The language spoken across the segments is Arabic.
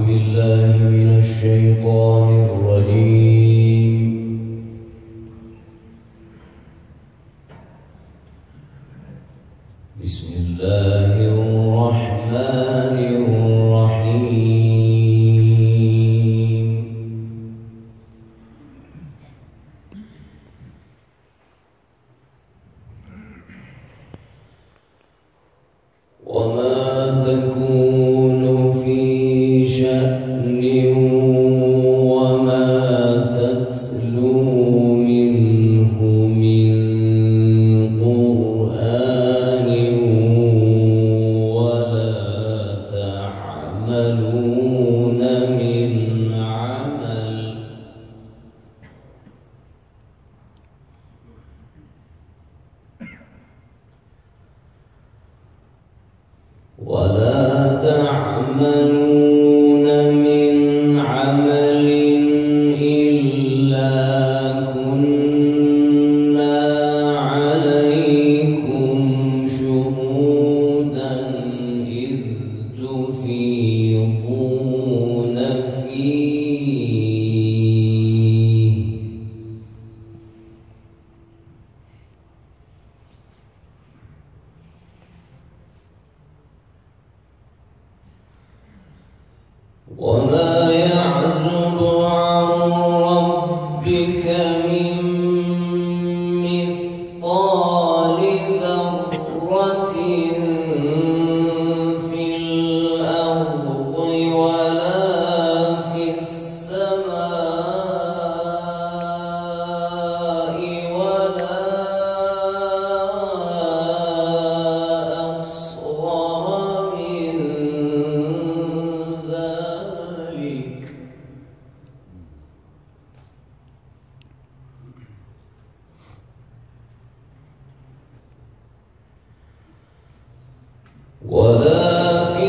بالله من الشيطان الرجيم. بسم الله الرحمن الرحيم. وما تكون في شأن وما تتلو منه من قرآن ولا تعملون من عمل إلا كنا عليكم شهودا إذ تفيضون فيه وما يعزب عن ربك من مثقال ذرة في الأرض ولا في السماء ولا أصغر من ذلك ولا في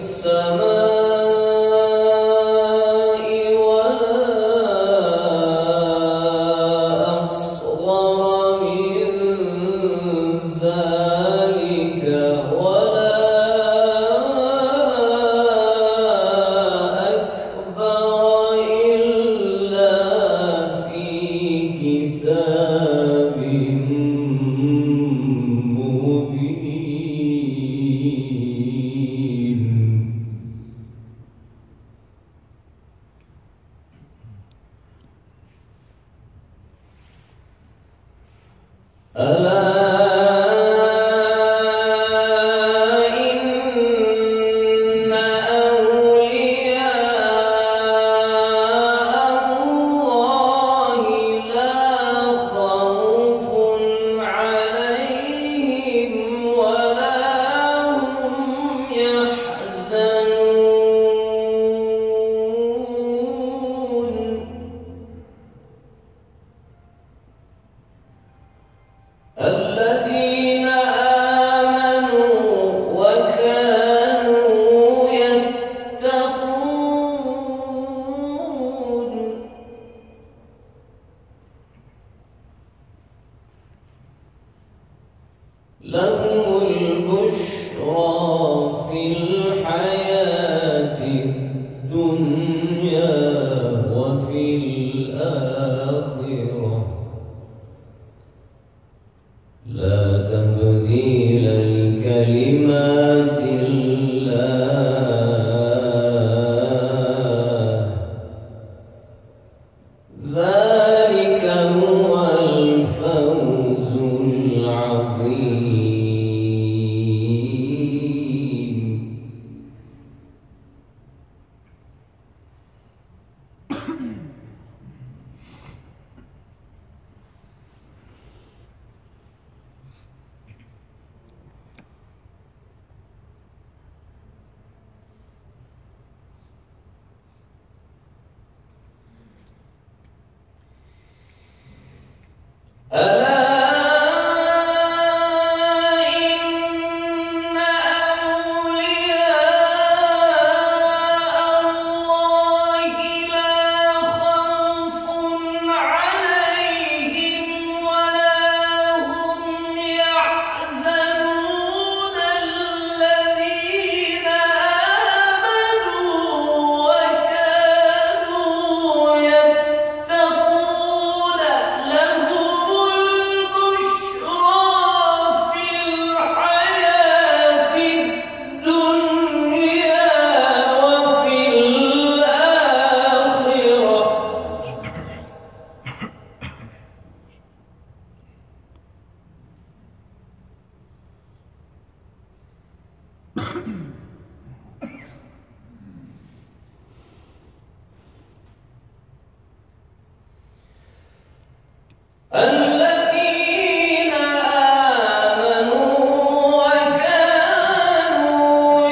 السماء ولا أصغر من ذلك ولا أكبر إلا في كتاب مبين. ألا إن أولياء الله لا خوف عليهم ولا هم يحزنون. الذين آمنوا وكانوا يتقون. لهم البشرى في الحياة الدنيا وفي الآخرة لا تبديل لكلمات الله ذلك هو الفوز العظيم. ألا إن أولياء الله لا خوف عليهم ولا هم يحزنون. الذين آمنوا الذين آمنوا وكانوا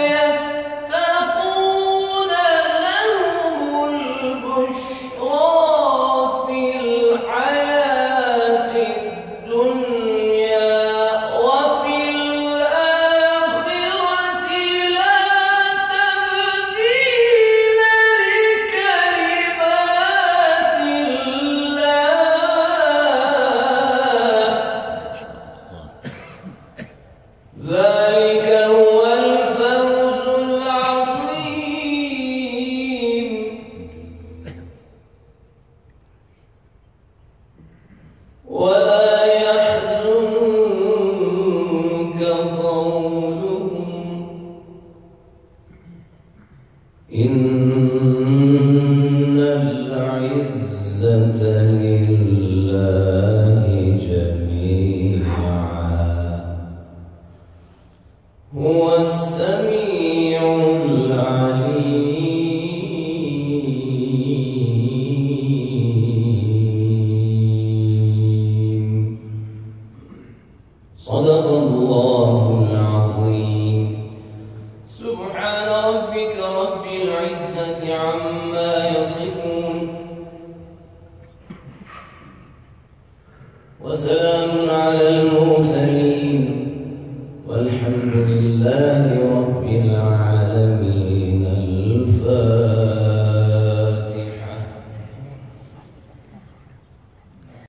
يتقون لهم البشرى في الحياة الدنيا وفي الآخرة لا تبديل لكلمات الله ذلك هو الفوز العظيم ولا يحزنك قولهم إن العزة لله جميعا هو السميع العليم صدق الله العظيم سبحان ربك رب العزة عما يصفون وسلام على المرسلين والحمد